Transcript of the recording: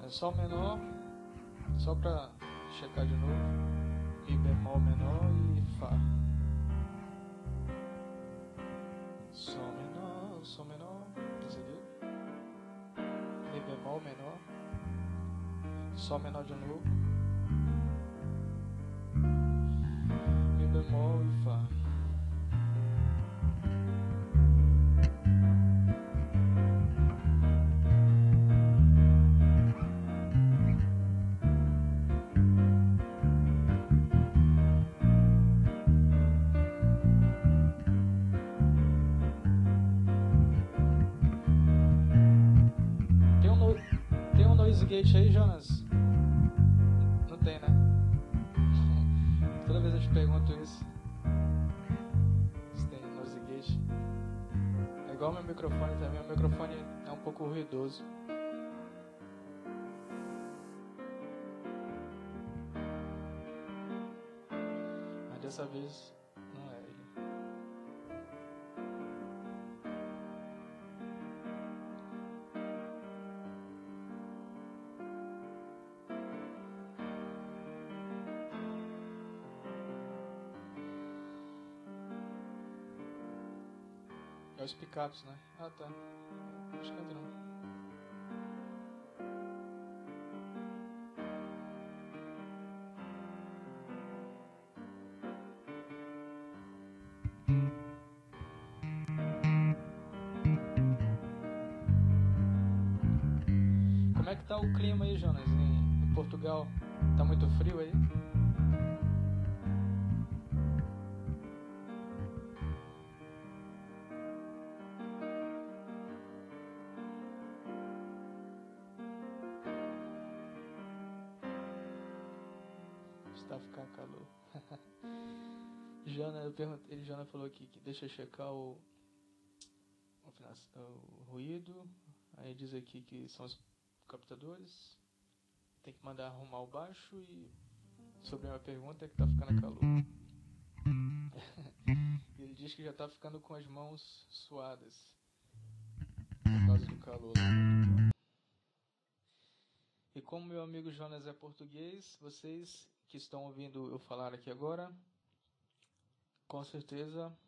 É Sol menor, só pra checar de novo. Mi bemol menor e Fá. Sol menor, percebeu? Mi bemol menor, Sol menor de novo, Mi bemol e Fá. Tem um noise gate aí, Jonas? Não tem, né? Toda vez eu te pergunto isso. Se tem noise gate. É igual meu microfone também. O microfone é um pouco ruidoso. Mas dessa vez não é ele. É os picapes, né? Ah, tá. Acho que ainda não. Como é que tá o clima aí, Jonas, em Portugal? Tá muito frio aí? Está ficando calor. Jana, eu perguntei, Jana falou aqui que deixa eu checar o ruído. Aí diz aqui que são os captadores. Tem que mandar arrumar o baixo e sobre a minha pergunta é que tá ficando calor. Ele diz que já tá ficando com as mãos suadas por causa do calor. E como meu amigo Jonas é português, vocês que estão ouvindo eu falar aqui agora, com certeza